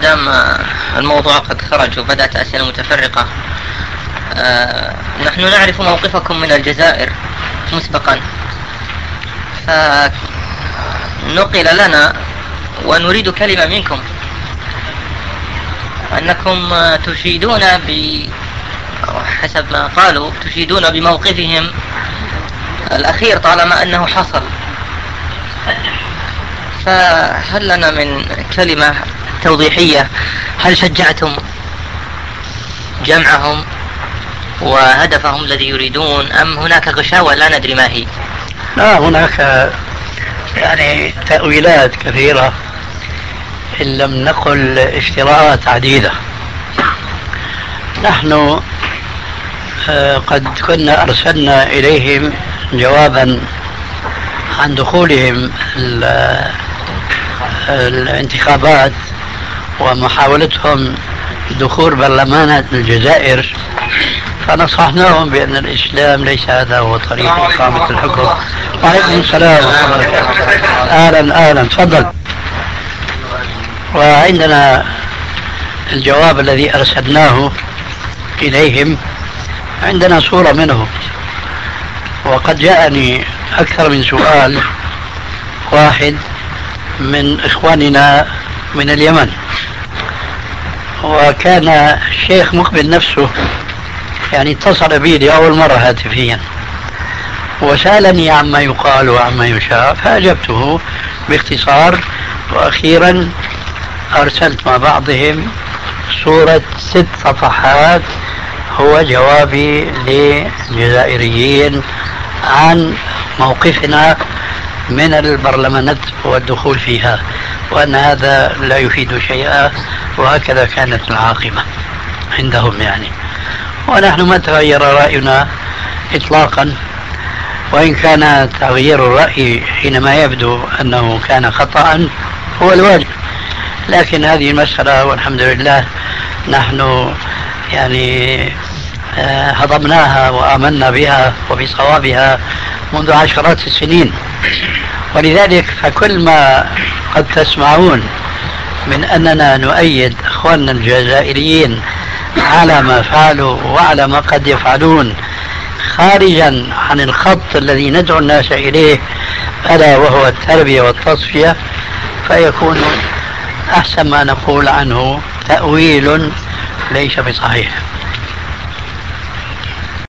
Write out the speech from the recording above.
دام الموضوع قد خرج وبدأت أسئلة متفرقة، نحن نعرف موقفكم من الجزائر مسبقا، فنقل لنا ونريد كلمة منكم أنكم تشيدون حسب ما قالوا تشيدون بموقفهم الأخير طالما أنه حصل، فهل لنا من كلمة توضيحية؟ هل شجعتم جمعهم وهدفهم الذي يريدون أم هناك غشاوة لا ندري ما هي؟ لا، هناك يعني تأويلات كثيرة إن لم نقل افتراءات عديدة. نحن قد كنا أرسلنا إليهم جوابا عن دخولهم الانتخابات ومحاولتهم دخول برلمانات الجزائر، فنصحناهم بأن الإسلام ليس هذا هو طريق إقامة الحكم. وعليكم السلام ورحمة الله وبركاته. أهلا تفضل. وعندنا الجواب الذي أرسلناه إليهم، عندنا صورة منه، وقد جاءني أكثر من سؤال واحد من إخواننا من اليمن، وكان الشيخ مقبل نفسه يعني اتصل بي لأول مرة هاتفيا وسألني عما يقال وعما يشاء، فأجبته باختصار، وأخيرا أرسلت مع بعضهم صورة 6 صفحات هو جوابي للجزائريين عن موقفنا من البرلمانات والدخول فيها، وأن هذا لا يفيد شيئا، وهكذا كانت العاقبة عندهم يعني. ونحن ما تغير رأينا إطلاقا، وإن كان تغيير الرأي حينما يبدو أنه كان خطأ هو الواجب، لكن هذه المسألة والحمد لله نحن يعني هضمناها وآمنا بها وبصوابها منذ عشرات السنين. ولذلك فكل ما قد تسمعون من أننا نؤيد أخواننا الجزائريين على ما فعلوا وعلى ما قد يفعلون خارجا عن الخط الذي ندعو الناس إليه ألا وهو التربية والتصفية، فيكون أحسن ما نقول عنه تأويل ليس بصحيح.